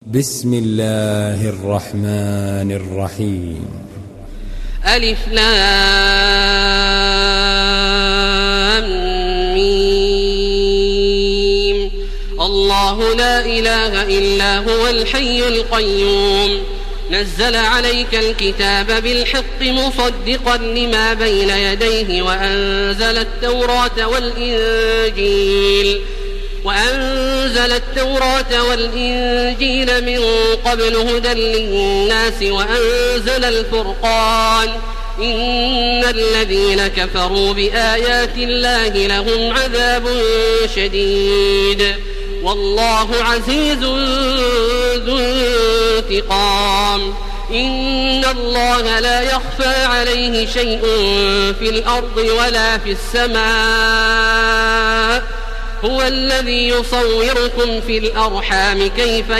بسم الله الرحمن الرحيم. ألف لام ميم. الله لا إله إلا هو الحي القيوم نزل عليك الكتاب بالحق مصدقا لما بين يديه وأنزل التوراة والإنجيل من قبل هدى للناس وأنزل الفرقان إن الذين كفروا بآيات الله لهم عذاب شديد والله عزيز ذو انتقام. إن الله لا يخفى عليه شيء في الأرض ولا في السماء هو الذي يصوركم في الأرحام كيف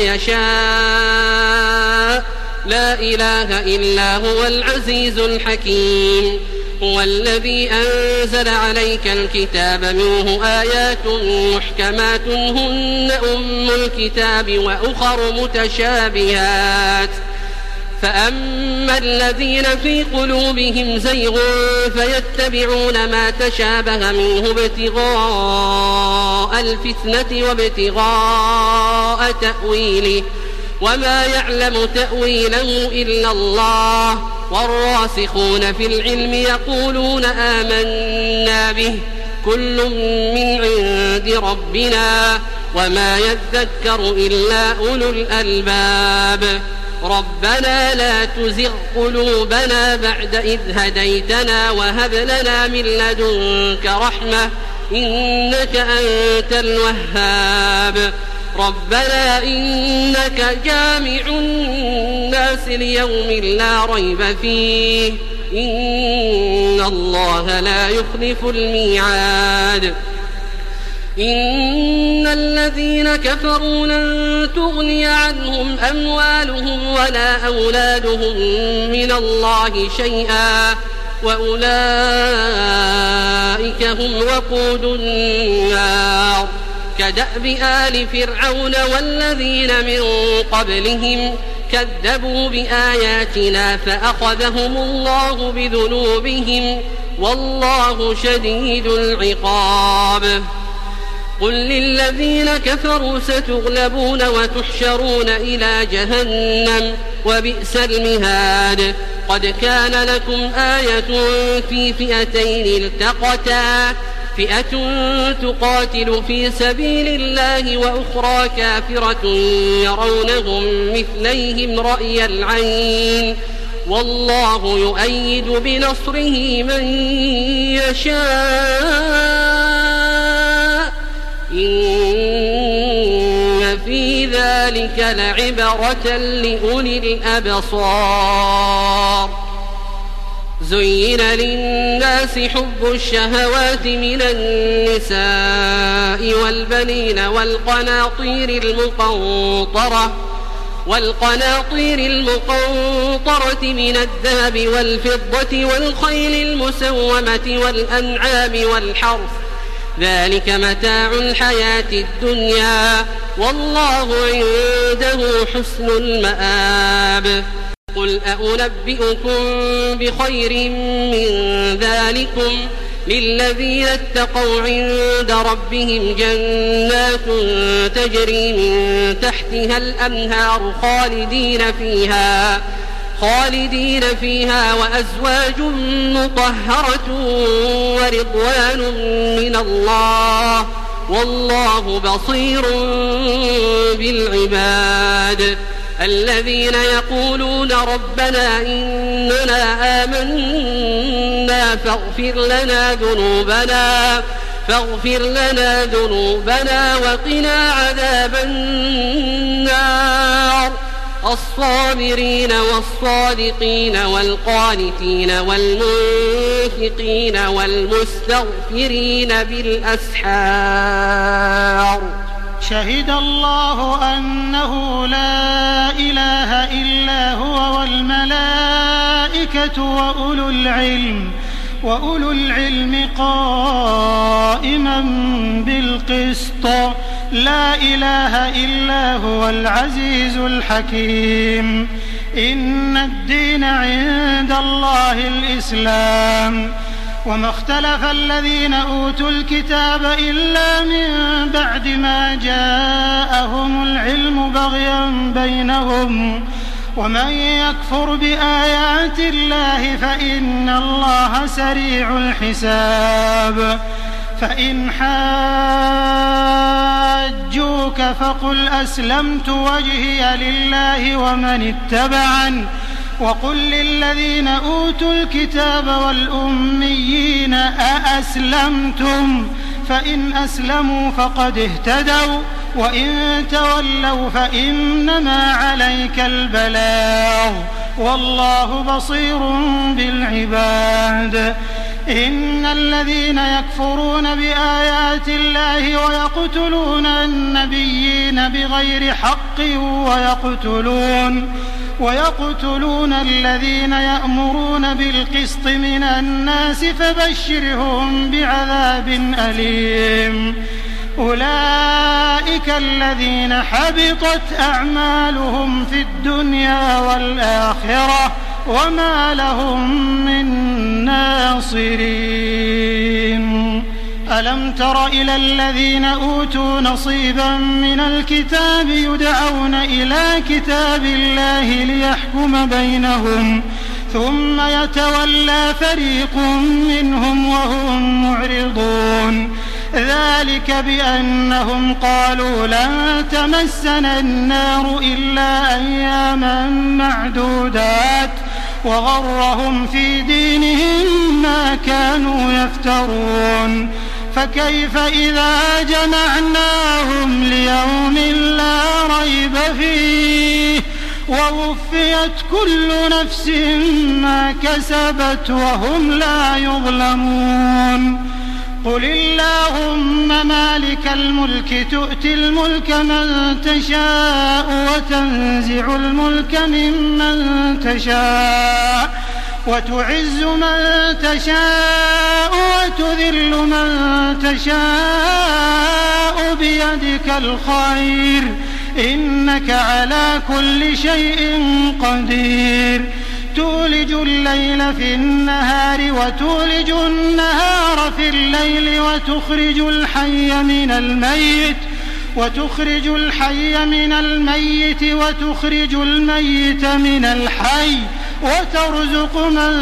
يشاء لا إله إلا هو العزيز الحكيم. هو الذي أنزل عليك الكتاب منه آيات محكمات هن أم الكتاب وأخر متشابهات فأما الذين في قلوبهم زيغ فيتبعون ما تشابه منه ابتغاء الفتنة وابتغاء تأويله وما يعلم تأويله إلا الله والراسخون في العلم يقولون آمنا به كل من عند ربنا وما يذكر إلا أولو الألباب. ربنا لا تزغ قلوبنا بعد إذ هديتنا وهب لنا من لدنك رحمة إنك أنت الوهاب. ربنا إنك جامع الناس ليوم لا ريب فيه إن الله لا يخلف الميعاد. إن الذين كفروا لن تغني عنهم أموالهم ولا أولادهم من الله شيئا وأولئك هم وقود النار كدأب آل فرعون والذين من قبلهم كذبوا بآياتنا فأخذهم الله بذنوبهم والله شديد العقاب. قل للذين كفروا ستغلبون وتحشرون إلى جهنم وبئس المهاد. قد كان لكم آية في فئتين التقتا فئة تقاتل في سبيل الله وأخرى كافرة يرونهم مثليهم رأي العين والله يؤيد بنصره من يشاء إن في ذلك لعبرة لأولي الأبصار. زين للناس حب الشهوات من النساء والبنين والقناطير المقنطرة من الذهب والفضة والخيل المسومة والأنعام والحرث ذلك متاع الحياة الدنيا والله عنده حسن المآب. قل أنبئكم بخير من ذلكم للذين اتقوا عند ربهم جنات تجري من تحتها الأنهار خالدين فيها وأزواج مطهرة ورضوان من الله والله بصير بالعباد. الذين يقولون ربنا إننا آمنا فاغفر لنا ذنوبنا وقنا عذاب النار. الصابرين والصادقين والقانتين والمنفقين والمستغفرين بالأسحار. شهد الله أنه لا إله إلا هو والملائكة وأولو العلم قائما بالقسط لا إله إلا هو العزيز الحكيم. إن الدين عند الله الإسلام. وما اختلف الذين أوتوا الكتاب إلا من بعد ما جاءهم العلم بغيا بينهم ومن يكفر بآيات الله فإن الله سريع الحساب. فإن حاجوك فقل أسلمت وجهي لله ومن اتبعن وقل للذين أوتوا الكتاب والأميين أأسلمتم فإن أسلموا فقد اهتدوا وإن تولوا فإنما عليك البلاغ والله بصير بالعباد. إن الذين يكفرون بآيات الله ويقتلون النبيين بغير حق ويقتلون الذين يأمرون بالقسط من الناس فبشرهم بعذاب أليم. أولئك الذين حبطت أعمالهم في الدنيا والآخرة وما لهم من ناصرين. ألم تر إلى الذين أوتوا نصيبا من الكتاب يدعون إلى كتاب الله ليحكم بينهم ثم يتولى فريق منهم وهم معرضون. ذلك بأنهم قالوا لن تمسنا النار إلا أياما معدودات وغرهم في دينهم ما كانوا يفترون. فكيف إذا جمعناهم ليوم لا ريب فيه ووفيت كل نفس ما كسبت وهم لا يظلمون. قل اللهم مالك الملك تؤتي الملك من تشاء وتنزع الملك ممن تشاء وتعز من تشاء وتذل من تشاء بيدك الخير إنك على كل شيء قدير. تولج الليل في النهار وتولج النهار في الليل وتخرج الحي من الميت وتخرج الميت من الحي وترزق من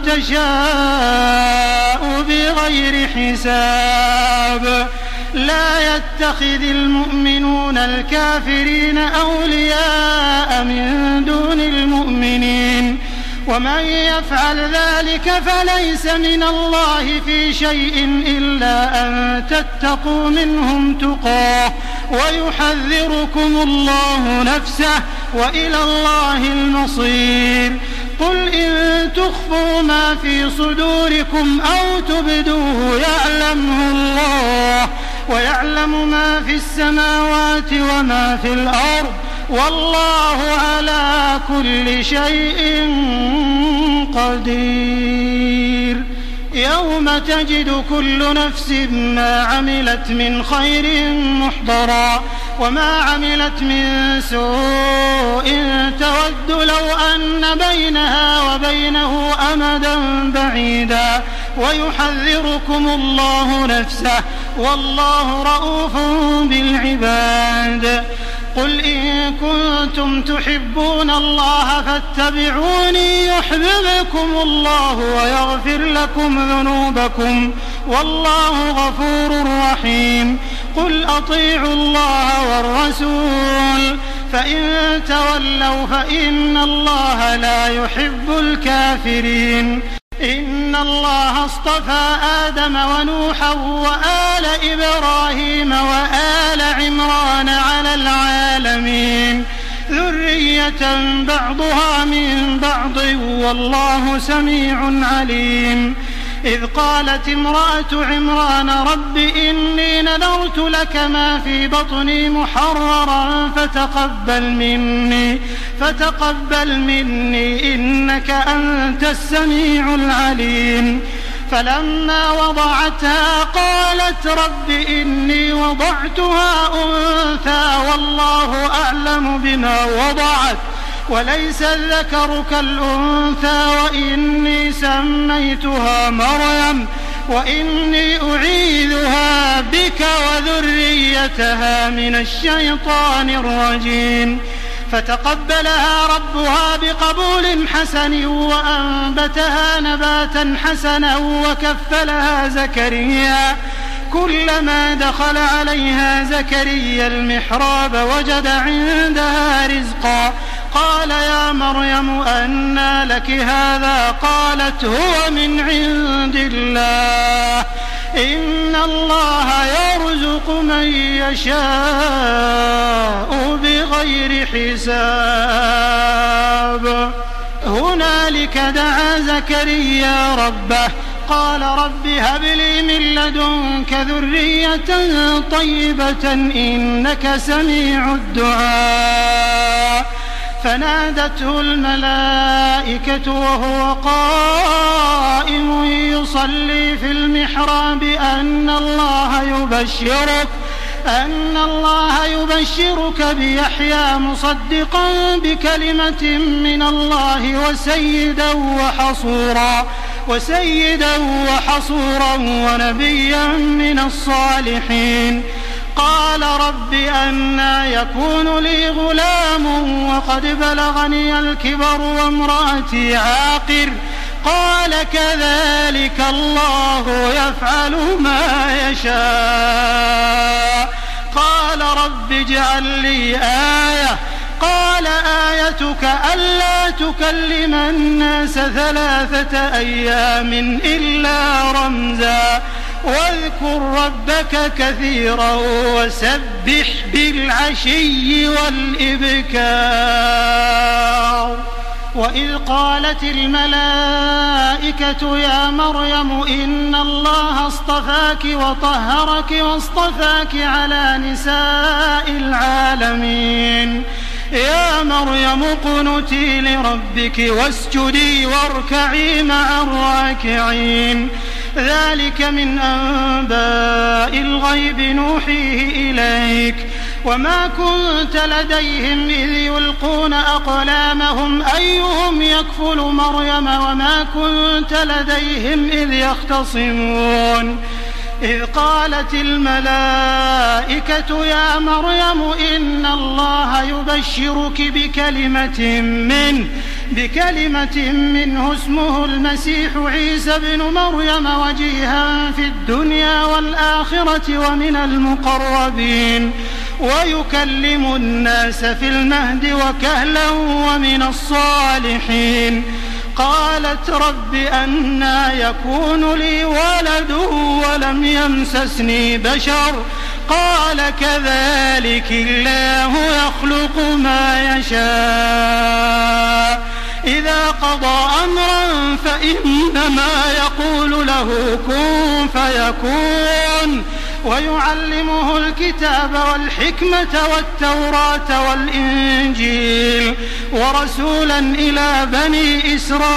تشاء بغير حساب. لا يتخذ المؤمنون الكافرين أولياء من دون المؤمنين ومن يفعل ذلك فليس من الله في شيء إلا أن تتقوا منهم تقاه ويحذركم الله نفسه وإلى الله المصير. قل إن تخفوا ما في صدوركم أو تبدوه يعلمه الله ويعلم ما في السماوات وما في الأرض والله على كل شيء قدير. يوم تجد كل نفس ما عملت من خير محضرا وما عملت من سوء تود لو أن بينها وبينه أمدا بعيدا ويحذركم الله نفسه والله رؤوف بالعباد. قل إن كنتم تحبون الله فاتبعوني يحببكم الله ويغفر لكم ذنوبكم والله غفور رحيم. قل أطيعوا الله والرسول فإن تولوا فإن الله لا يحب الكافرين. إن الله اصطفى آدم ونوحا وآل إبراهيم وآل عمران على العالمين ذرية بعضها من بعض والله سميع عليم. إذ قالت امرأة عمران رب إني نذرت لك ما في بطني محررا فتقبل مني إنك أنت السميع العليم. فلما وضعتها قالت رب إني وضعتها أنثى والله أعلم بما وضعت وليس الذكر كالأنثى وإني سميتها مريم وإني أعيذها بك وذريتها من الشيطان الرجيم فتقبلها ربها بقبول حسن وأنبتها نباتا حسنا وكفلها زكريا كلما دخل عليها زكريا المحراب وجد عندها رزقا قال يا مريم أنى لك هذا قالت هو من عند الله إن الله يرزق من يشاء بغير حساب هنالك دعا زكريا ربه قال رب هب لي من لدنك ذرية طيبة إنك سميع الدعاء فنادته الملائكة وهو قائم يصلي في المحراب أن الله يبشرك بيحيى مصدقا بكلمة من الله وسيدا وحصورا ونبيا من الصالحين قال رب أنى يكون لي غلام وقد بلغني الكبر وامرأتي عاقر قال كذلك الله يفعل ما يشاء قال رب اجعل لي آية قال آيتك ألا تكلم الناس 3 أيام إلا رمزا واذكر ربك كثيرا وسبح بالعشي والإبكار وإذ قالت الملائكة يا مريم إن الله اصطفاك وطهرك واصطفاك على نساء العالمين يا مريم اقنتي لربك واسجدي واركعي مع الراكعين ذلك من أنباء الغيب نوحيه إليك وما كنت لديهم إذ يلقون أقلامهم أيهم يكفل مريم وما كنت لديهم إذ يختصمون إذ قالت الملائكة يا مريم إن الله يبشرك بكلمة منه اسمه المسيح عيسى بن مريم وجيها في الدنيا والآخرة ومن المقربين ويكلم الناس في المهد وكهلا ومن الصالحين قالت رب أنى يكون لي ولد ولم يمسسني بشر قال كذلك الله يخلق ما يشاء إذا قضى أمرا فإنما يقول له كن فيكون ويعلمه الكتاب والحكمة والتوراة والإنجيل ورسولا إلى بني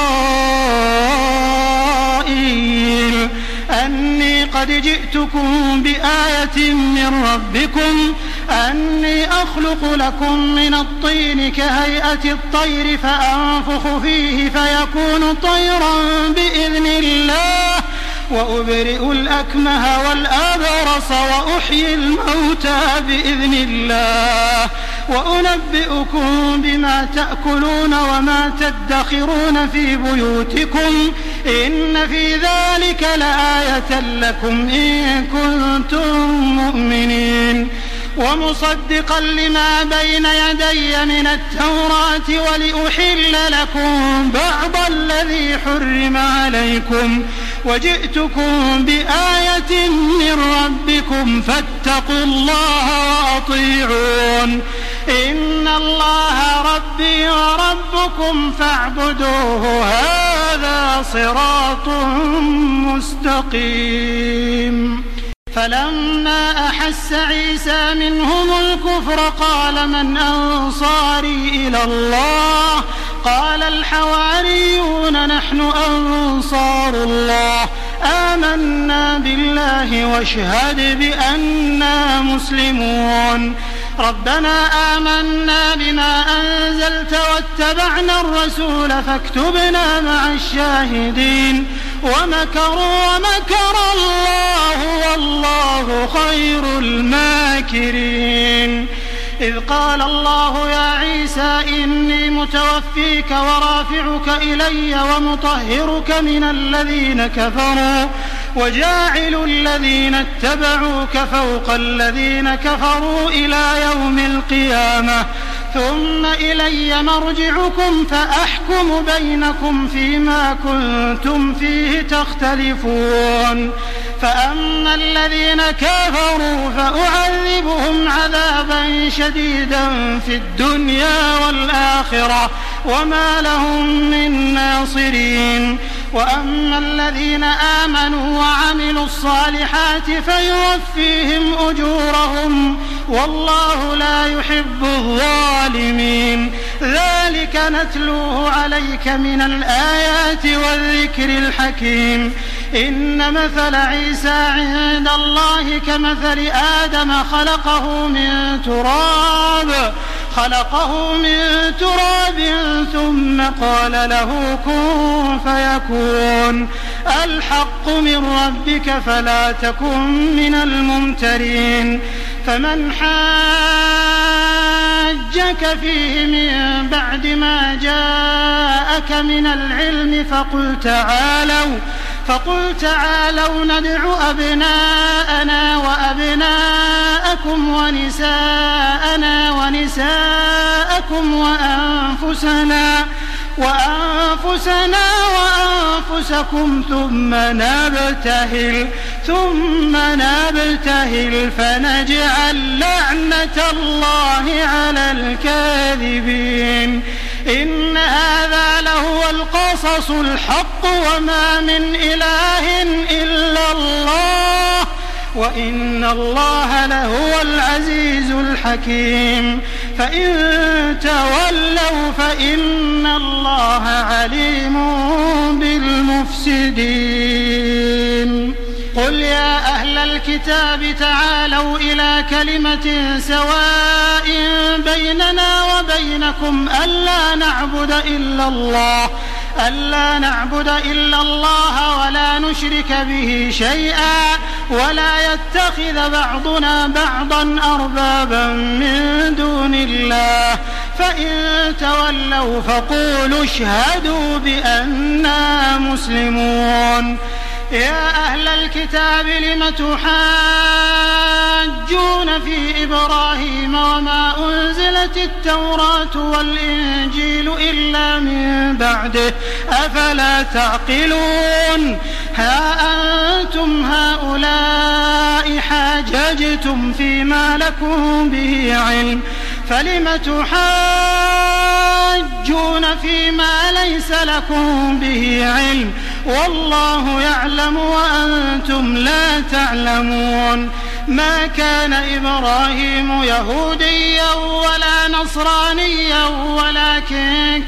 إسرائيل أني قد جئتكم بآية من ربكم أني أخلق لكم من الطين كهيئة الطير فأنفخ فيه فيكون طيرا بإذن الله وأبرئ الأكمه والأبرص وأحيي الموتى بإذن الله وأنبئكم بما تأكلون وما تدخرون في بيوتكم إن في ذلك لآية لكم إن كنتم مؤمنين ومصدقا لما بين يدي من التوراة ولأحل لكم بعض الذي حرم عليكم وجئتكم بآية من ربكم فاتقوا الله وأطيعون إن الله ربي وربكم فاعبدوه هذا صراط مستقيم فلما أحس عيسى منهم الكفر قال من أنصاري إلى الله قال الحواريون نحن أنصار الله آمنا بالله واشهد بأننا مسلمون. ربنا آمنا بما أنزلت واتبعنا الرسول فاكتبنا مع الشاهدين. ومكروا ومكر الله والله خير الماكرين. إذ قال الله يا عيسى إني متوفيك ورافعك إلي ومطهرك من الذين كفروا وجاعل الذين اتبعوك فوق الذين كفروا إلى يوم القيامة ثم إلي مرجعكم فأحكم بينكم فيما كنتم فيه تختلفون. فأما الذين كفروا فأعذبهم عذابا شديدا في الدنيا والآخرة وما لهم من ناصرين. وأما الذين آمنوا وعملوا الصالحات فيوفيهم أجورهم والله لا يحب الظالمين. ذلك نتلوه عليك من الآيات والذكر الحكيم. إن مثل عيسى عند الله كمثل آدم خلقه من تراب ثم قال له كن فيكون. الحق من ربك فلا تكن من الممترين. فمن حاجك فيه من بعد ما جاءك من العلم فقل تعالوا ندع أبناءنا وأبناءكم ونساءنا ونساءكم وأنفسنا وأنفسكم ثم نبتهل فنجعل لعنة الله على الكاذبين. إن هذا لهو القصص الحق وما من إله إلا الله وإن الله لهو العزيز الحكيم. فإن تولوا فإن الله عليم بالمفسدين. قل يا أهل الكتاب تعالوا إلى كلمة سواء بيننا وبينكم ألا نعبد إلا الله ولا نشرك به شيئا ولا يتخذ بعضنا بعضا أربابا من دون الله. فإن تولوا فقولوا اشهدوا بأننا مسلمون. يا أهل الكتاب لم تحاجون في إبراهيم وما أنزلت التوراة والإنجيل إلا من بعده أفلا تعقلون. ها أنتم هؤلاء حاججتم فيما لكم به علم فلم تحاجون فيما ليس لكم به علم والله يعلم وأنتم لا تعلمون. ما كان إبراهيم يهوديا ولا نصرانيا ولكن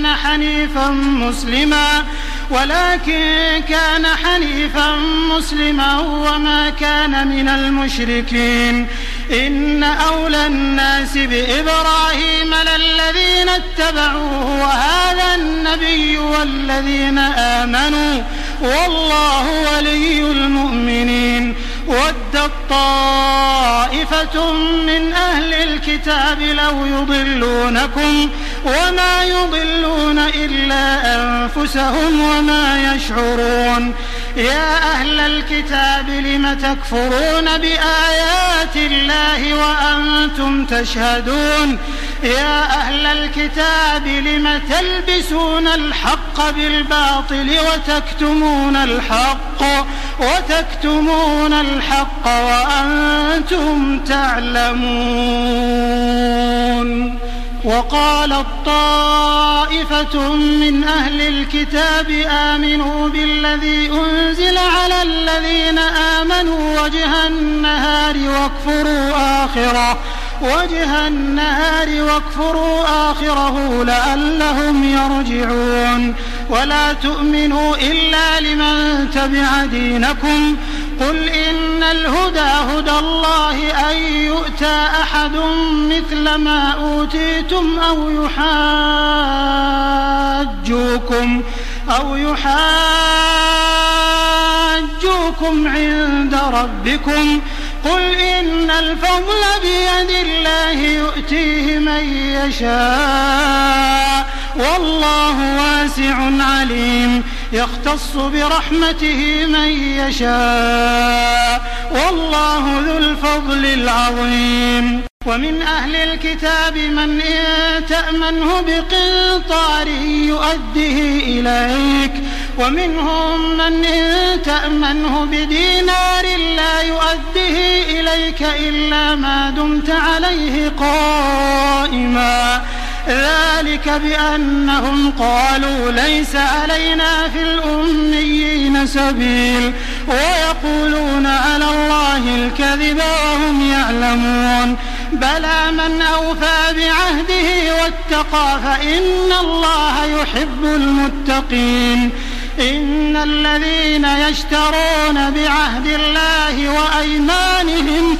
كان حنيفا مسلما وما كان من المشركين. إن أولى الناس بإبراهيم للذين اتبعوه وهذا النبي والذين آمنوا والله ولي المؤمنين. ودت طائفة من أهل الكتاب لو يضلونكم وما يضلون إلا أنفسهم وما يشعرون. يا أهل الكتاب لم تكفرون بآيات الله وأنتم تشهدون. يا أهل الكتاب لم تلبسون الحق بالباطل وتكتمون الحق وأنتم تعلمون. وقالت طائفة من أهل الكتاب آمنوا بالذي أنزل على الذين آمنوا وجه النهار واكفروا آخره لعلهم يرجعون. ولا تؤمنوا إلا لمن تبع دينكم قل إن الهدى هدى الله أن يؤتى أحد مثل ما أوتيتم أو يحاجوكم عند ربكم قل إن الفضل بيد الله يؤتيه من يشاء والله واسع عليم يختص برحمته من يشاء والله ذو الفضل العظيم ومن أهل الكتاب من إن تأمنه بقنطار يؤديه إليك ومنهم من إن تأمنه بدينار لا يؤديه إليك إلا ما دمت عليه قائما ذلك بأنهم قالوا ليس علينا في الأميين سبيل ويقولون على الله الكذب وهم يعلمون بلى من أوفى بعهده واتقى فإن الله يحب المتقين إن الذين يشترون بعهد الله وأيمانهم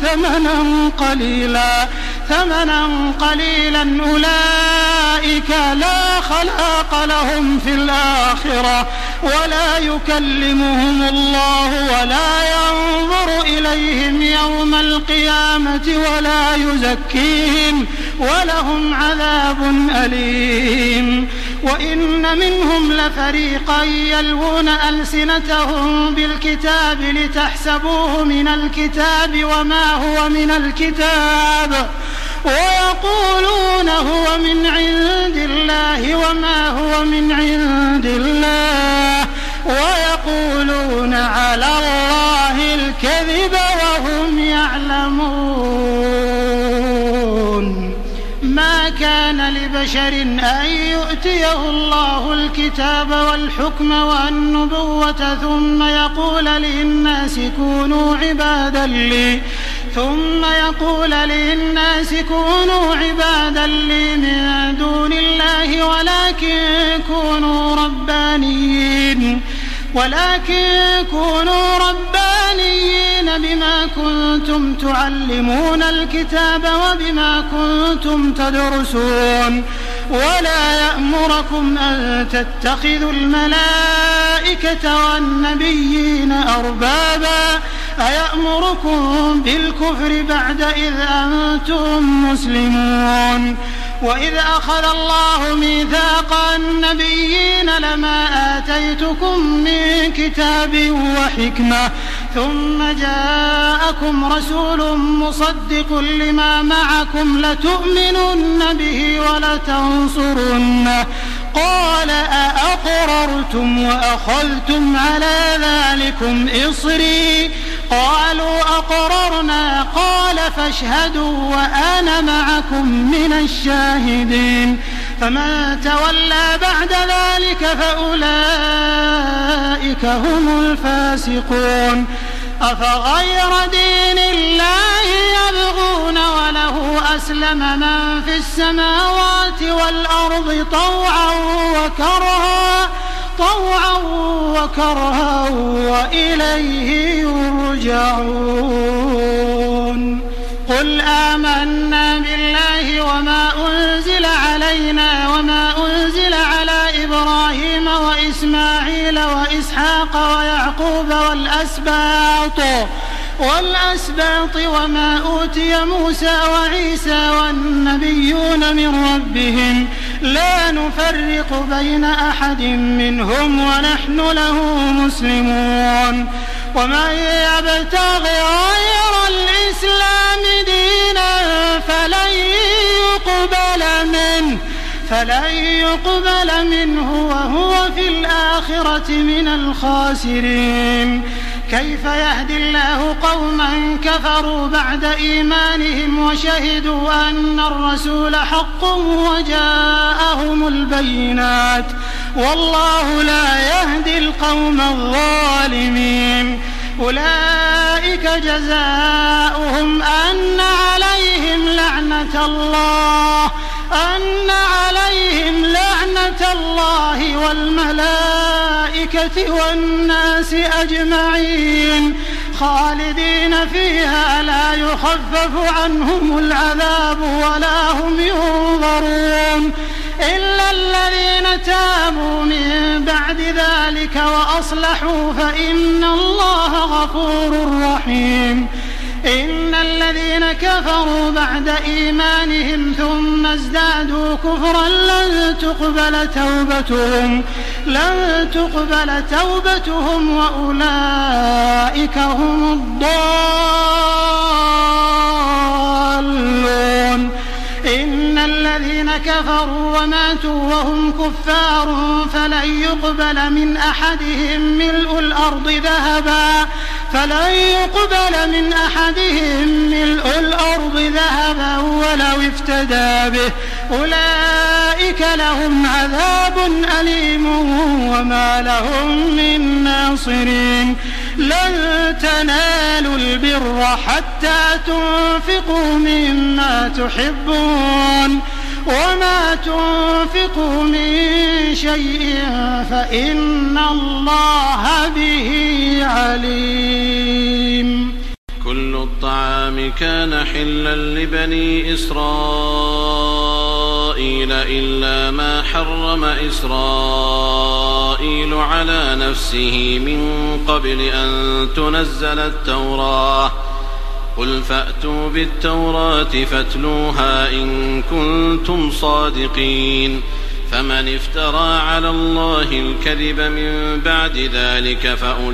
ثمنا قليلا أولئك لا خلاق لهم في الآخرة ولا يكلمهم الله ولا ينظر إليهم يوم القيامة ولا يزكيهم ولهم عذاب أليم وإن منهم لفريقا يلوون ألسنتهم بالكتاب لتحسبوه من الكتاب وما هو من الكتاب ويقولون هو من عند الله وما هو من عند الله ويقولون على الله الكذب وهم يعلمون ما كان لبشر أن يؤتيه الله الكتاب والحكم والنبوة ثم يقول للناس كونوا عبادا لي من دون الله ولكن كونوا ربانيين بما كنتم تعلمون الكتاب وبما كنتم تدرسون ولا يأمركم أن تتخذوا الملائكة والنبيين أربابا أيأمركم بالكفر بعد إذ أنتم مسلمون وإذ أخذ الله ميثاق النبيين لما آتيتكم من كتاب وحكمة ثم جاءكم رسول مصدق لما معكم لتؤمنن به ولتنصرنه قال أأقررتم وأخذتم على ذلكم إصري قالوا أقررنا قال فاشهدوا وأنا معكم من الشاهدين فمن تولى بعد ذلك فأولئك هم الفاسقون أفغير دين الله يبغون وله أسلم من في السماوات والأرض طوعا وكرها وإليه يرجعون قل آمنا بالله وما أنزل علينا وما أنزل على إبراهيم وإسماعيل وإسحاق ويعقوب والأسباط وما أوتي موسى وعيسى والنبيون من ربهم لا نفرق بين أحد منهم ونحن له مسلمون ومن يبتغ غير الإسلام دينا فلن يقبل منه وهو في الآخرة من الخاسرين كيف يهدي الله قوما كفروا بعد إيمانهم وشهدوا أن الرسول حق وجاءهم البينات والله لا يهدي القوم الظالمين أولئك جزاؤهم أن عليهم لعنة الله والملائكة والناس أجمعين خالدين فيها لا يخفف عنهم العذاب ولا هم ينظرون إلا الذين تابوا من بعد ذلك وأصلحوا فإن الله غفور رحيم. إن الذين كفروا بعد إيمانهم ثم ازدادوا كفرا لن تقبل توبتهم وأولئك هم الضالون. إن الذين كفروا وماتوا وهم كفار فلن يقبل من أحدهم ملء الأرض ذهبا ولو افتدى به أولئك لهم عذاب أليم وما لهم من ناصرين. لن تنالوا البر حتى تنفقوا مما تحبون وما تنفقوا من شيء فإن الله به عليم. كل الطعام كان حلا لبني إسرائيل إلا ما حرم إسرائيل على نفسه من قبل أن تنزل التوراة. قل فأتوا بالتوراة فاتلوها إن كنتم صادقين. فمن افترى على الله الكذب من بعد ذلك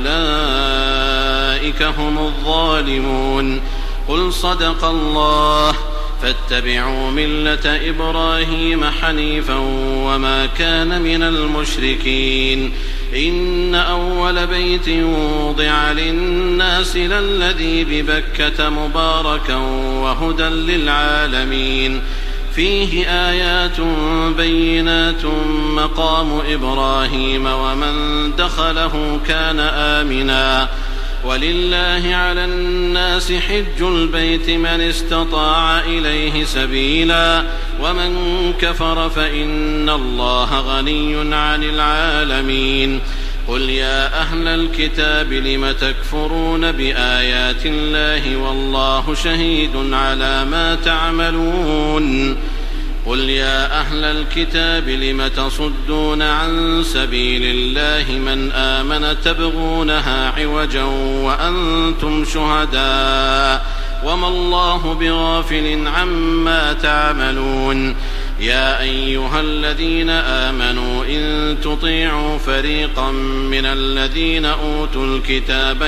فأولئك هم الظالمون. قل صدق الله فاتبعوا ملة إبراهيم حنيفا وما كان من المشركين. إن أول بيت وضع للناس للذي ببكة مباركا وهدى للعالمين. فيه آيات بينات مقام إبراهيم ومن دخله كان آمنا. ولله على الناس حج البيت من استطاع إليه سبيلا ومن كفر فإن الله غني عن العالمين. قل يا أهل الكتاب لم تكفرون بآيات الله والله شهيد على ما تعملون. قل يا أهل الكتاب لم تصدون عن سبيل الله من آمن تبغونها عوجا وأنتم شهداء وما الله بغافل عما تعملون. يا أيها الذين آمنوا إن تطيعوا فريقا من الذين أوتوا الكتاب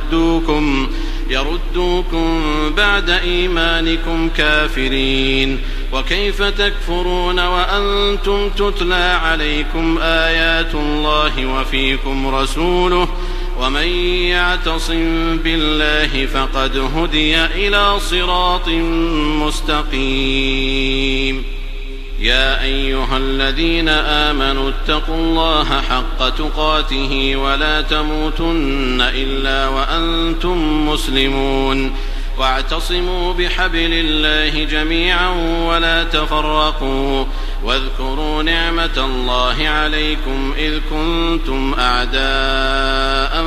يردوكم بعد إيمانكم كافرين. وكيف تكفرون وأنتم تتلى عليكم آيات الله وفيكم رسوله ومن يعتصم بالله فقد هدي إلى صراط مستقيم. يا أيها الذين آمنوا اتقوا الله حق تقاته ولا تموتن إلا وأنتم مسلمون. واعتصموا بحبل الله جميعا ولا تفرقوا. واذكروا نعمة الله عليكم إذ كنتم أعداء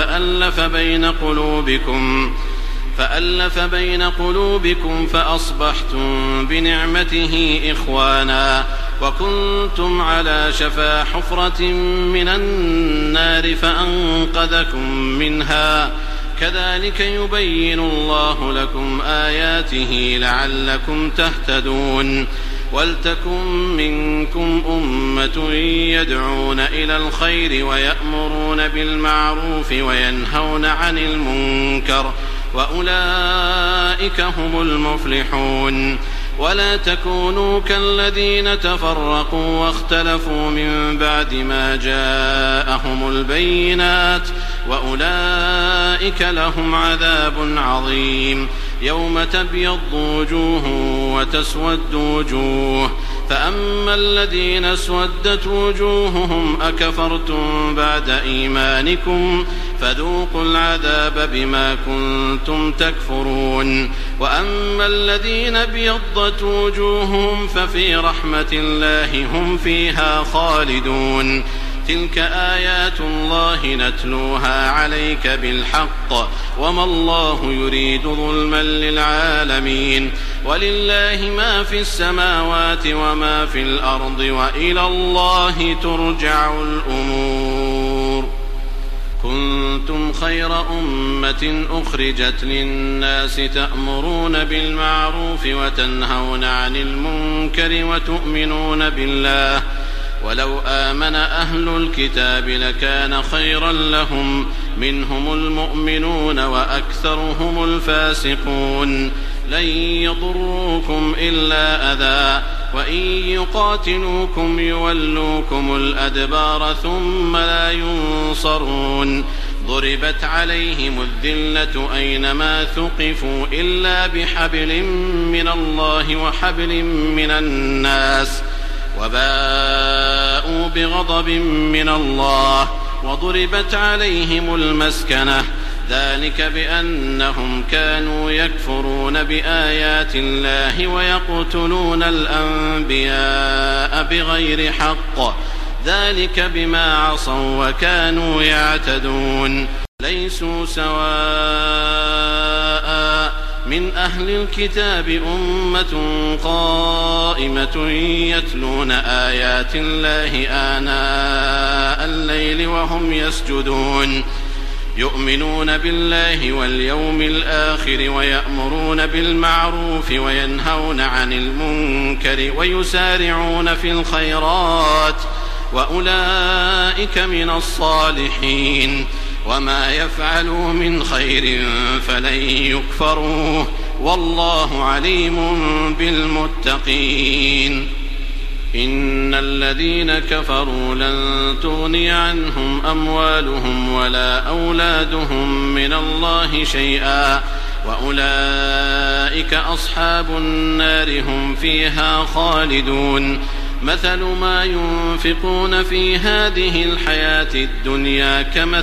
فألف بين قلوبكم فأصبحتم بنعمته إخوانا وكنتم على شفا حفرة من النار فأنقذكم منها. كذلك يبين الله لكم آياته لعلكم تهتدون. ولتكن منكم أمة يدعون إلى الخير ويأمرون بالمعروف وينهون عن المنكر وأولئك هم المفلحون. ولا تكونوا كالذين تفرقوا واختلفوا من بعد ما جاءهم البينات وأولئك لهم عذاب عظيم. يوم تبيض وجوه وتسود وجوه فأما الذين اسودت وجوههم أكفرتم بعد إيمانكم فذوقوا العذاب بما كنتم تكفرون. وأما الذين ابيضت وجوههم ففي رحمة الله هم فيها خالدون. تلك آيات الله نتلوها عليك بالحق وما الله يريد ظلما للعالمين ولله ما في السماوات وما في الأرض وإلى الله ترجع الأمور. كنتم خير أمة أخرجت للناس تأمرون بالمعروف وتنهون عن المنكر وتؤمنون بالله ولو آمن أهل الكتاب لكان خيرا لهم منهم المؤمنون وأكثرهم الفاسقون. لن يضروكم إلا أذى وإن يقاتلوكم يولوكم الأدبار ثم لا ينصرون. ضربت عليهم الذلة أينما ثقفوا إلا بحبل من الله وحبل من الناس وباءوا بغضب من الله وضربت عليهم المسكنة ذلك بأنهم كانوا يكفرون بآيات الله ويقتلون الأنبياء بغير حق ذلك بما عصوا وكانوا يعتدون. ليسوا سواء من أهل الكتاب أمة قائمة يتلون آيات الله آناء الليل وهم يسجدون يؤمنون بالله واليوم الآخر ويأمرون بالمعروف وينهون عن المنكر ويسارعون في الخيرات وأولئك من الصالحين. وما يفعلوا من خير فلن يكفروه والله عليم بالمتقين. إن الذين كفروا لن تغني عنهم أموالهم ولا أولادهم من الله شيئا وأولئك أصحاب النار هم فيها خالدون. مثل ما ينفقون في هذه الحياة الدنيا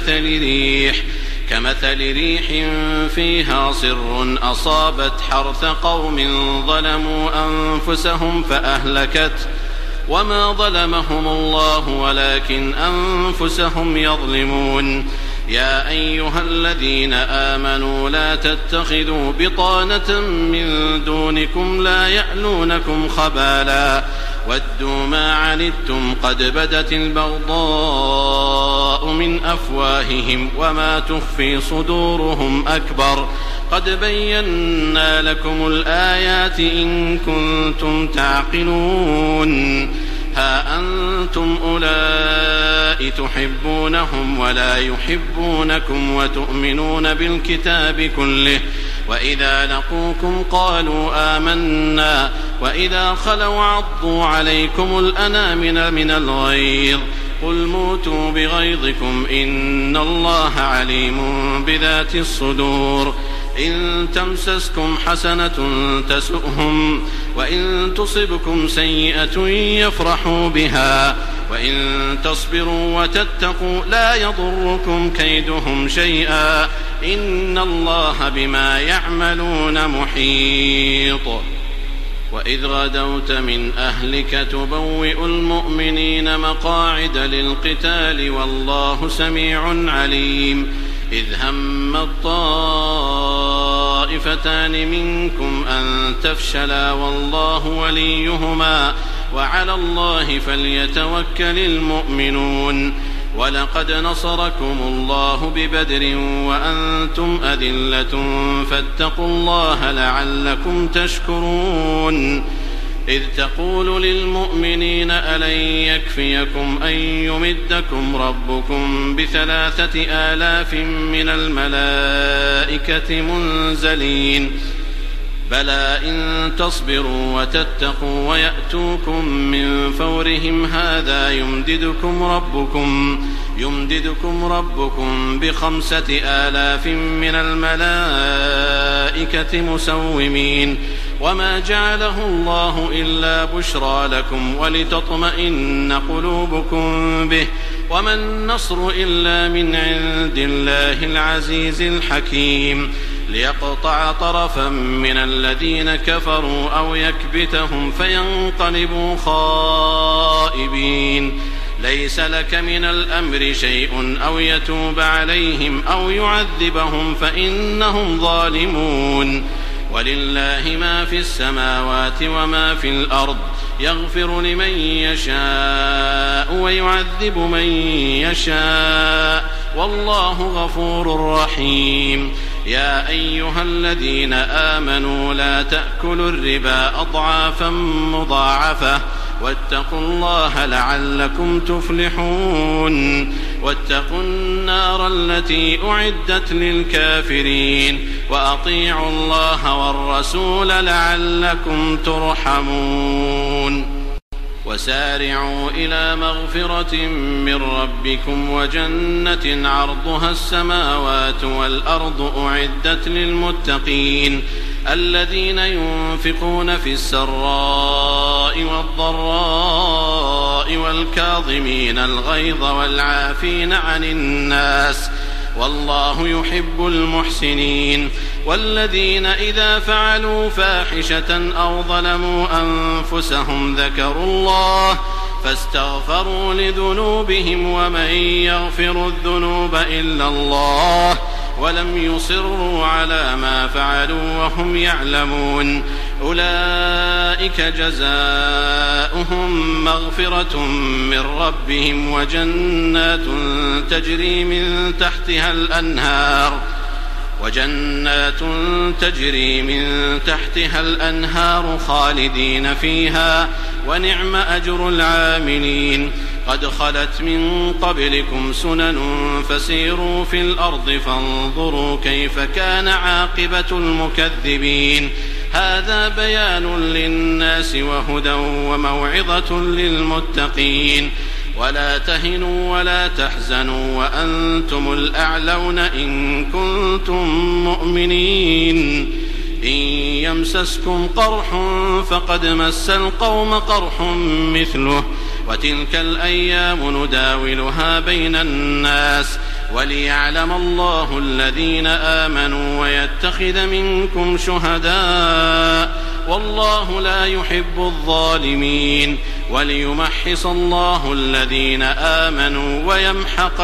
كمثل ريح فيها صر أصابت حرث قوم ظلموا أنفسهم فأهلكت وما ظلمهم الله ولكن أنفسهم يظلمون. يا أيها الذين آمنوا لا تتخذوا بطانة من دونكم لا يألونكم خبالا ودوا ما عنتم قد بدت البغضاء من أفواههم وما تخفي صدورهم أكبر قد بينا لكم الآيات إن كنتم تعقلون. ها أنتم أولئك تحبونهم ولا يحبونكم وتؤمنون بالكتاب كله وإذا لقوكم قالوا آمنا وإذا خلوا عضوا عليكم الأنامل من الغيظ قل موتوا بغيظكم إن الله عليم بذات الصدور. إن تمسسكم حسنة تسؤهم وإن تصبكم سيئة يفرحوا بها وإن تصبروا وتتقوا لا يضركم كيدهم شيئا إن الله بما يعملون محيط. وإذ غدوت من أهلك تبوئ المؤمنين مقاعد للقتال والله سميع عليم. إذ هم الطائفتان منكم أن تفشلا والله وليهما وعلى الله فليتوكل المؤمنون. ولقد نصركم الله ببدر وأنتم أذلة فاتقوا الله لعلكم تشكرون. إذ تقول للمؤمنين ألن يكفيكم أن يمدكم ربكم ب3,000 من الملائكة منزلين بلى إن تصبروا وتتقوا ويأتوكم من فورهم هذا يمددكم ربكم ب5,000 من الملائكة مسومين وما جعله الله إلا بشرى لكم ولتطمئن قلوبكم به وما النصر إلا من عند الله العزيز الحكيم. ليقطع طرفا من الذين كفروا أو يكبتهم فينقلبوا خائبين. ليس لك من الأمر شيء أو يتوب عليهم أو يعذبهم فإنهم ظالمون ولله ما في السماوات وما في الأرض يغفر لمن يشاء ويعذب من يشاء والله غفور رحيم. يا أيها الذين آمنوا لا تأكلوا الربا أضعافا مضاعفة واتقوا الله لعلكم تفلحون. واتقوا النار التي أعدت للكافرين وأطيعوا الله والرسول لعلكم ترحمون. وسارعوا إلى مغفرة من ربكم وجنة عرضها السماوات والأرض أعدت للمتقين الذين ينفقون في السراء والضراء والكاظمين الغيظ والعافين عن الناس والله يحب المحسنين. والذين إذا فعلوا فاحشة أو ظلموا أنفسهم ذكروا الله فاستغفروا لذنوبهم ومن يغفر الذنوب إلا الله ولم يصروا على ما فعلوا وهم يعلمون أولئك جزاؤهم مغفرة من ربهم وجنات تجري من تحتها الأنهار خالدين فيها ونعم أجر العاملين. قد خلت من قبلكم سنن فسيروا في الأرض فانظروا كيف كان عاقبة المكذبين. هذا بيان للناس وهدى وموعظة للمتقين. ولا تهنوا ولا تحزنوا وأنتم الأعلون إن كنتم مؤمنين. إن يمسسكم قرح فقد مس القوم قرح مثله وتلك الأيام نداولها بين الناس وليعلم الله الذين آمنوا ويتخذ منكم شهداء والله لا يحب الظالمين وليمحص الله الذين آمنوا ويمحق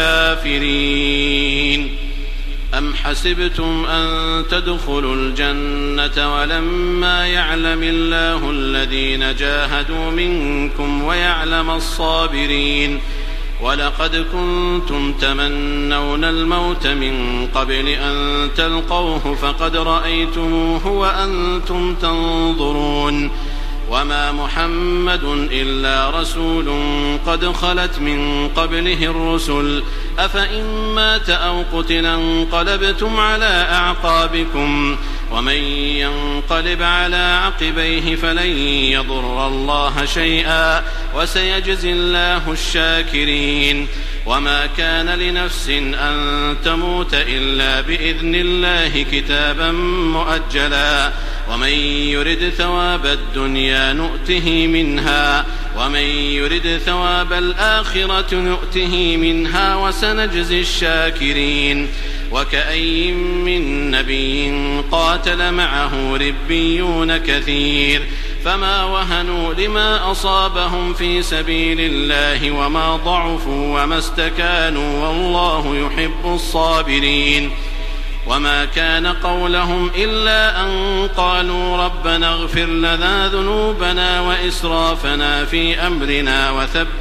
الكافرين. أم حسبتم أن تدخلوا الجنة ولما يعلم الله الذين جاهدوا منكم ويعلم الصابرين ولقد كنتم تمنون الموت من قبل أن تلقوه فقد رأيتموه وأنتم تنظرون وما محمد إلا رسول قد خلت من قبله الرسل أفإن مات أو قتل انقلبتم على أعقابكم ومن ينقلب على عقبيه فلن يضر الله شيئا وسيجزي الله الشاكرين. وما كان لنفس أن تموت إلا بإذن الله كتابا مؤجلا ومن يرد ثواب الدنيا نؤته منها ومن يرد ثواب الآخرة نؤته منها وسنجزي الشاكرين. وكأي من نبي قاتل معه ربيون كثير فما وهنوا لما أصابهم في سبيل الله وما ضعفوا وما استكانوا والله يحب الصابرين. وما كان قولهم إلا أن قالوا ربنا اغفر لنا ذنوبنا وإسرافنا في أمرنا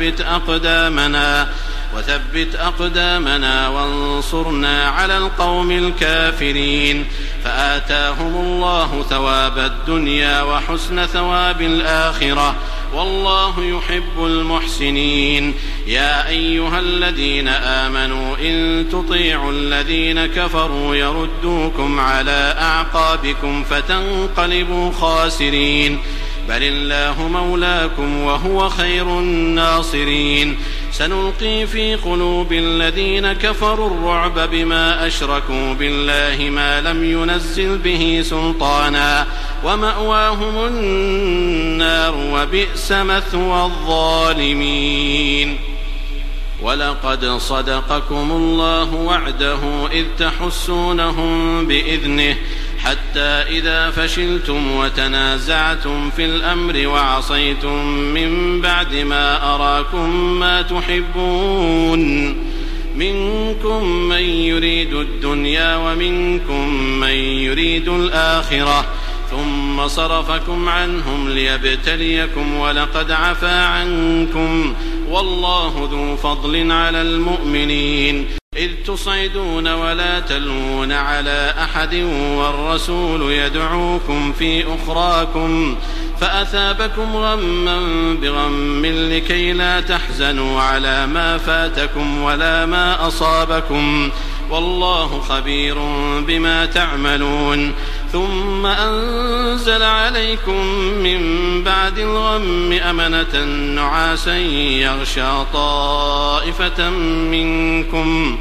وثبت أقدامنا وانصرنا على القوم الكافرين. فآتاهم الله ثواب الدنيا وحسن ثواب الآخرة والله يحب المحسنين. يا أيها الذين آمنوا إن تطيعوا الذين كفروا يردوكم على أعقابكم فتنقلبوا خاسرين بل الله مولاكم وهو خير الناصرين. سنلقي في قلوب الذين كفروا الرعب بما أشركوا بالله ما لم ينزل به سلطانا ومأواهم النار وبئس مثوى الظالمين. ولقد صدقكم الله وعده إذ تحسونهم بإذنه حتى إذا فشلتم وتنازعتم في الأمر وعصيتم من بعد ما أراكم ما تحبون منكم من يريد الدنيا ومنكم من يريد الآخرة ثم صرفكم عنهم ليبتليكم ولقد عفا عنكم والله ذو فضل على المؤمنين إذ تصعدون ولا تلوون على أحد والرسول يدعوكم في أخراكم فأثابكم غما بغم لكي لا تحزنوا على ما فاتكم ولا ما أصابكم والله خبير بما تعملون ثم أنزل عليكم من بعد الغم أمنة نعاسا يغشى طائفة منكم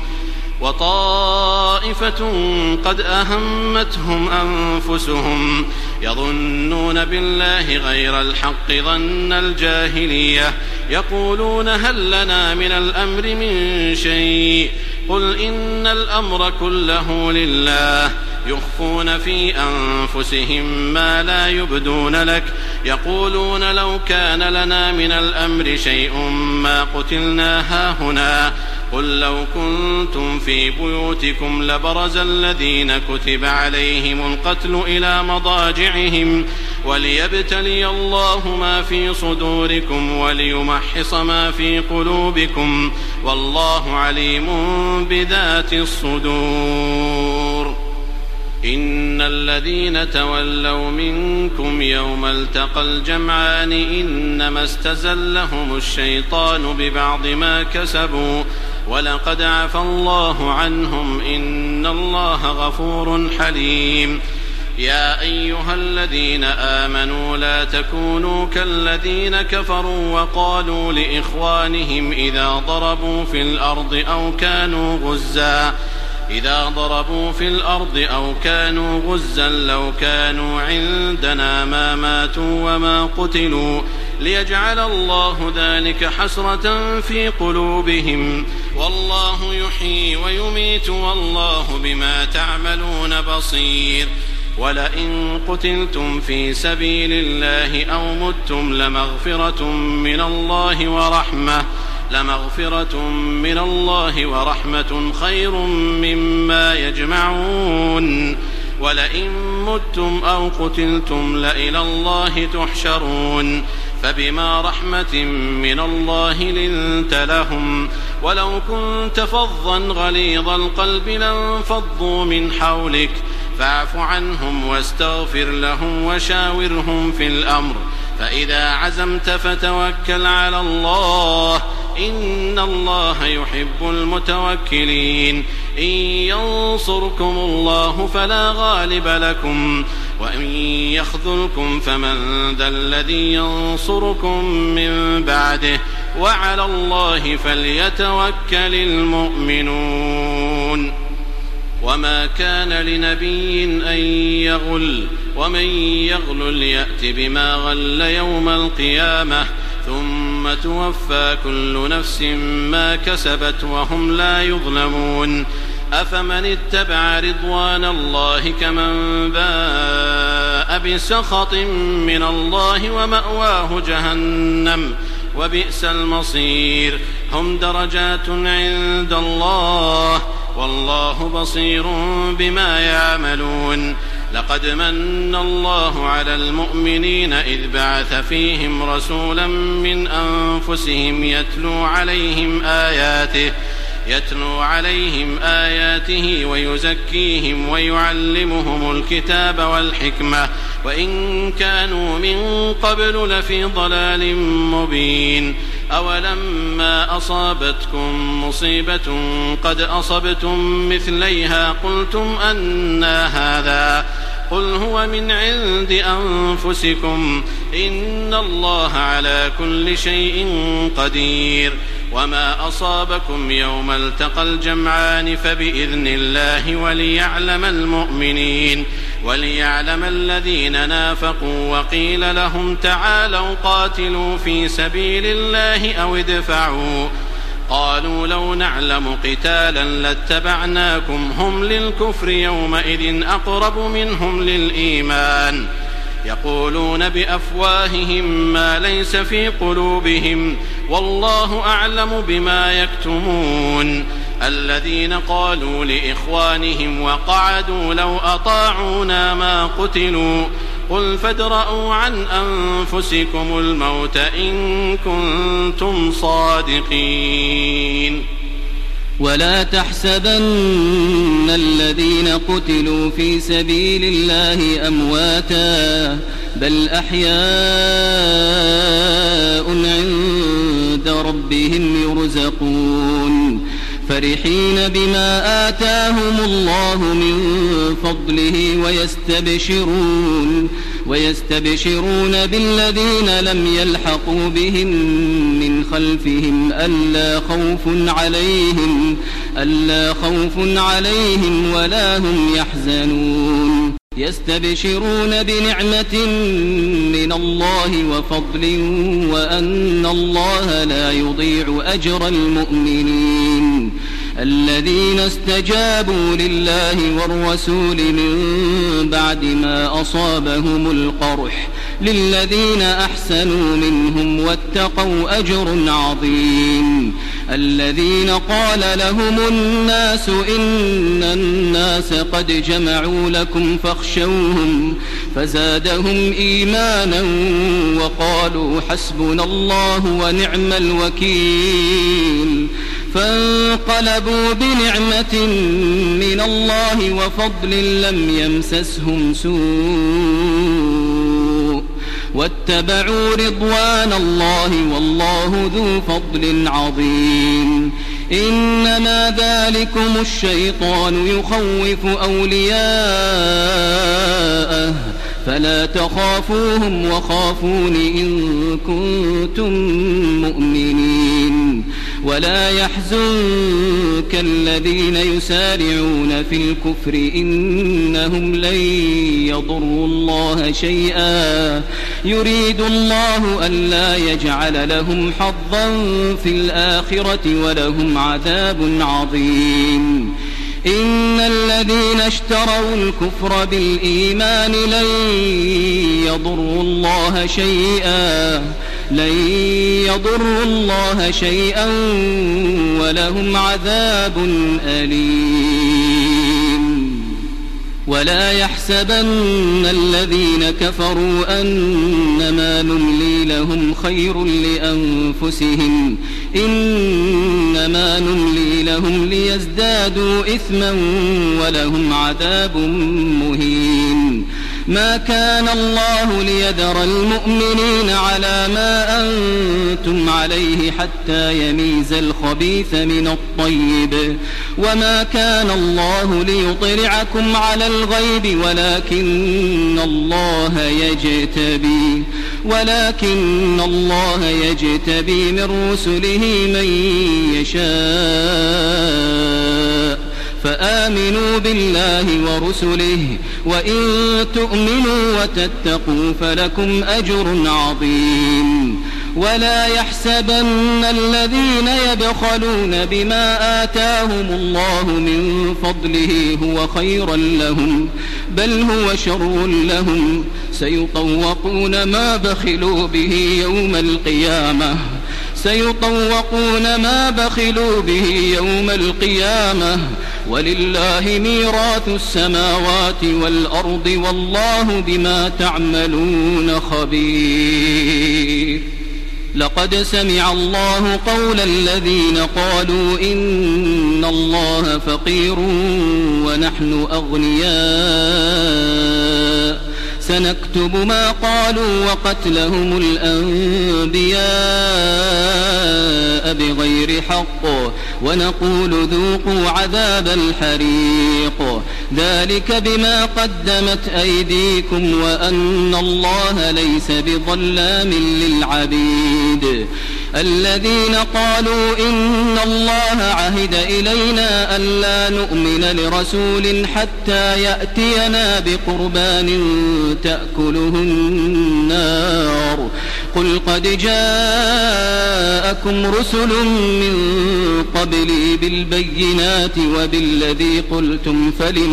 وطائفة قد أهمتهم أنفسهم يظنون بالله غير الحق ظن الجاهلية يقولون هل لنا من الأمر من شيء قل إن الأمر كله لله يخفون في أنفسهم ما لا يبدون لك يقولون لو كان لنا من الأمر شيء ما قتلنا هاهنا قل لو كنتم في بيوتكم لبرز الذين كتب عليهم القتل إلى مضاجعهم وليبتلي الله ما في صدوركم وليمحص ما في قلوبكم والله عليم بذات الصدور إن الذين تولوا منكم يوم التقى الجمعان إنما استزلهم الشيطان ببعض ما كسبوا ولقد عفا الله عنهم إن الله غفور حليم يا أيها الذين آمنوا لا تكونوا كالذين كفروا وقالوا لإخوانهم إذا ضربوا في الأرض أو كانوا غزا لو كانوا عندنا ما ماتوا وما قتلوا ليجعل الله ذلك حسرة في قلوبهم والله يحيي ويميت والله بما تعملون بصير ولئن قتلتم في سبيل الله أو متم لمغفرة من الله ورحمة خير مما يجمعون ولئن متم أو قتلتم لإلى الله تحشرون فبما رحمة من الله لنت لهم ولو كنت فظا غليظ القلب لانفضوا من حولك فاعف عنهم واستغفر لهم وشاورهم في الأمر فإذا عزمت فتوكل على الله إن الله يحب المتوكلين إن ينصركم الله فلا غالب لكم وإن يخذلكم فمن ذا الذي ينصركم من بعده وعلى الله فليتوكل المؤمنون وما كان لنبي أن يغل ومن يغل يأت بما غل يوم القيامة ثم توفى كل نفس ما كسبت وهم لا يظلمون أفمن اتبع رضوان الله كمن باء بسخط من الله ومأواه جهنم وبئس المصير هم درجات عند الله والله بصير بما يعملون لقد من الله على المؤمنين إذ بعث فيهم رسولا من أنفسهم يتلو عليهم آياته ويزكيهم ويعلمهم الكتاب والحكمة وإن كانوا من قبل لفي ضلال مبين أولما أصابتكم مصيبة قد أصبتم مثليها قلتم أنى هذا قل هو من عند أنفسكم إن الله على كل شيء قدير وما أصابكم يوم التقى الجمعان فبإذن الله وليعلم المؤمنين وليعلم الذين نافقوا وقيل لهم تعالوا قاتلوا في سبيل الله أو ادفعوا قالوا لو نعلم قتالا لاتبعناكم هم للكفر يومئذ أقرب منهم للإيمان يقولون بأفواههم ما ليس في قلوبهم والله أعلم بما يكتمون الذين قالوا لإخوانهم وقعدوا لو أطاعونا ما قتلوا قل فادرءوا عن أنفسكم الموت إن كنتم صادقين ولا تحسبن الذين قتلوا في سبيل الله أمواتا بل أحياء عند ربهم يرزقون فرحين بما آتاهم الله من فضله ويستبشرون بالذين لم يلحقوا بهم من خلفهم ألا خوف عليهم ولا هم يحزنون يستبشرون بنعمة من الله وفضل وأن الله لا يضيع أجر المؤمنين الذين استجابوا لله والرسول من بعد ما أصابهم القرح للذين أحسنوا منهم واتقوا أجر عظيم الذين قال لهم الناس إن الناس قد جمعوا لكم فاخشوهم فزادهم إيمانا وقالوا حسبنا الله ونعم الوكيل فانقلبوا بنعمة من الله وفضل لم يمسسهم سوء واتبعوا رضوان الله والله ذو فضل عظيم إنما ذلكم الشيطان يخوف أولياءه فلا تخافوهم وخافون إن كنتم مؤمنين ولا يحزنك الذين يسارعون في الكفر إنهم لن يضروا الله شيئا يريد الله ألا يجعل لهم حظا في الآخرة ولهم عذاب عظيم إن الذين اشتروا الكفر بالإيمان لن يضروا الله شيئا ولهم عذاب أليم ولا يحسبن الذين كفروا أنما نملي لهم خير لأنفسهم إنما نملي لهم ليزدادوا إثما ولهم عذاب مهين ما كان الله ليذر المؤمنين على ما أنتم عليه حتى يميز الخبيث من الطيب وما كان الله ليطلعكم على الغيب ولكن الله يجتبي من رسله من يشاء فآمنوا بالله ورسله وإن تؤمنوا وتتقوا فلكم أجر عظيم ولا يحسبن الذين يبخلون بما آتاهم الله من فضله هو خيرا لهم بل هو شر لهم سيطوقون ما بخلوا به يوم القيامة ولله ميراث السماوات والأرض والله بما تعملون خبير لقد سمع الله قول الذين قالوا إن الله فقير ونحن أغنياء سنكتب ما قالوا وقتلهم الأنبياء بغير حق ونقول ذوقوا عذاب الحريق ذلك بما قدمت أيديكم وأن الله ليس بظلام للعبيد الذين قالوا إن الله عهد إلينا ألا نؤمن لرسول حتى يأتينا بقربان تأكله النار قل قد جاءكم رسل من قبلي بالبينات وبالذي قلتم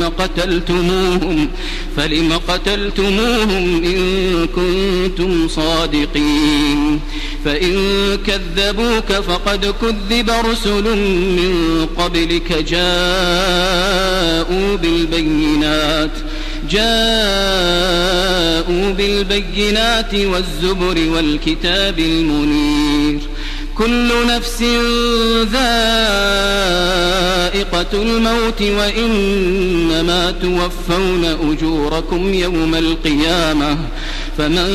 فلم قتلتموهم إن كنتم صادقين فإن كذبوك فقد كذب رسل من قبلك جاءوا بالبينات والزبر والكتاب المنير كل نفس ذائقة الموت وإنما توفون أجوركم يوم القيامة فمن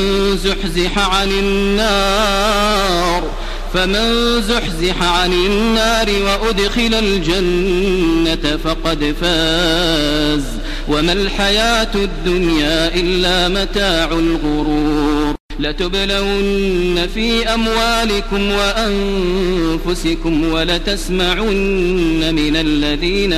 زحزح عن النار وأدخل الجنة فقد فاز وما الحياة الدنيا إلا متاع الغرور لتبلون في أموالكم وأنفسكم ولتسمعن من الذين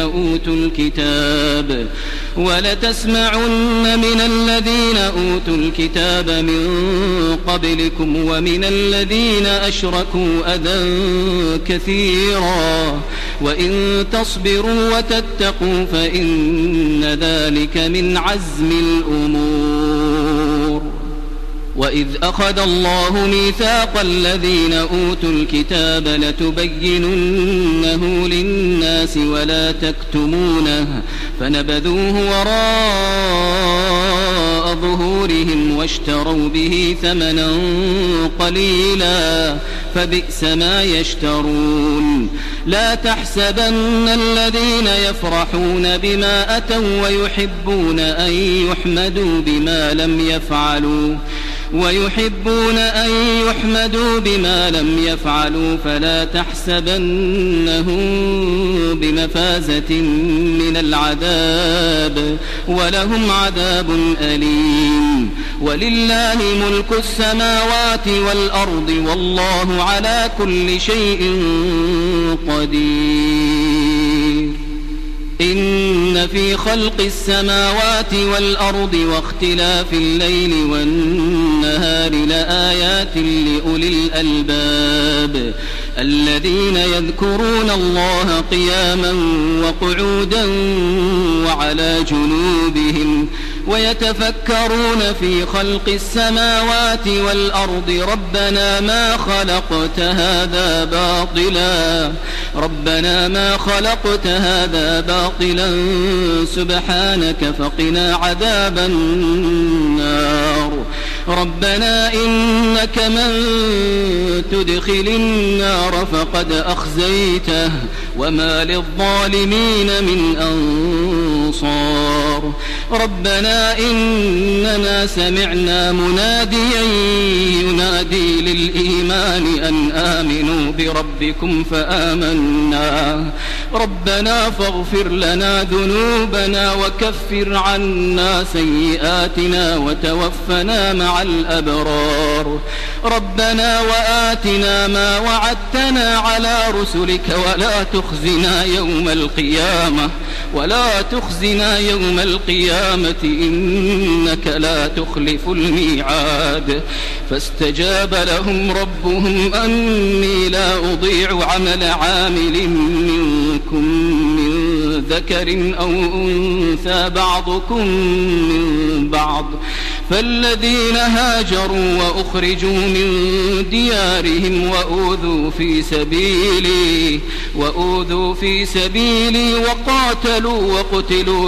أوتوا الكتاب من قبلكم ومن الذين أشركوا أذى كثيرا وإن تصبروا وتتقوا فإن ذلك من عزم الأمور وإذ أخذ الله ميثاق الذين أوتوا الكتاب لتبيننه للناس ولا تكتمونه فنبذوه وراء ظهورهم واشتروا به ثمنا قليلا فبئس ما يشترون لا تحسبن الذين يفرحون بما أتوا ويحبون أن يحمدوا بما لم يفعلوا فلا تحسبنهم بمفازة من العذاب ولهم عذاب أليم ولله ملك السماوات والأرض والله على كل شيء قدير إن في خلق السماوات والأرض واختلاف الليل والنهار لآيات لأولي الألباب الذين يذكرون الله قياما وقعودا وعلى جنوبهم ويتفكرون في خلق السماوات والأرض ربنا ما خلقت هذا باطلا سبحانك فقنا عذاب النار ربنا إنك من تدخل النار فقد أخزيته وما للظالمين من أنصار ربنا إننا سمعنا مناديا ينادي للإيمان أن آمنوا بربكم فآمنا ربنا فاغفر لنا ذنوبنا وكفر عنا سيئاتنا وتوفنا مع الأبرار ربنا وآتنا ما وعدتنا على رسلك ولا تخزنا يوم القيامة إنك لا تخلف الميعاد فاستجاب لهم ربهم أني لا أضيع عمل عامل منكم من ذكر أو أنثى بعضكم من بعض فالذين هاجروا وأخرجوا من ديارهم وأوذوا في سبيلي وقاتلوا وقتلوا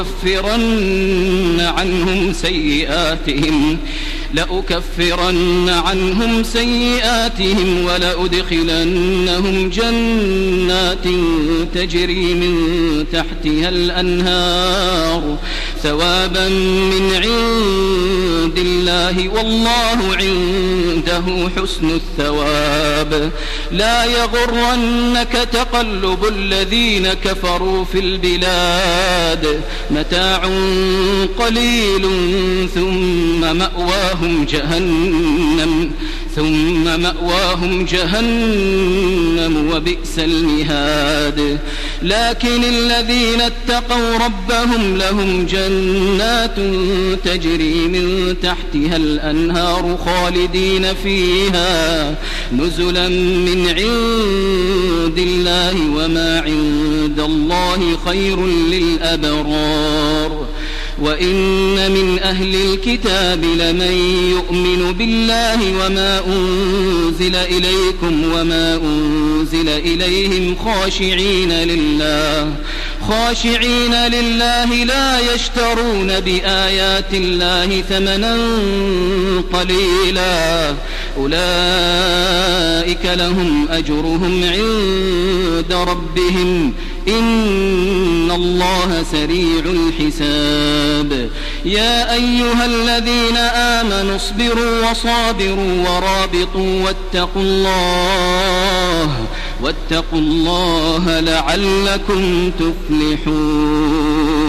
لأكفرن عنهم سيئاتهم ولأدخلنهم جنات تجري من تحتها الأنهار ثوابا من عند الله والله عنده حسن الثواب لا يغرنك تقلب الذين كفروا في البلاد متاع قليل ثم مأواهم جهنم وبئس المهاد لكن الذين اتقوا ربهم لهم جنات تجري من تحتها الأنهار خالدين فيها نزلا من عند الله وما عند الله خير للأبرار وإن من أهل الكتاب لمن يؤمن بالله وما أنزل إليكم وما أنزل إليهم خاشعين لله لا يشترون بآيات الله ثمنا قليلا أولئك لهم أجرهم عند ربهم إن الله سريع الحساب يا أيها الذين آمنوا اصبروا وصابروا ورابطوا واتقوا الله لعلكم تفلحون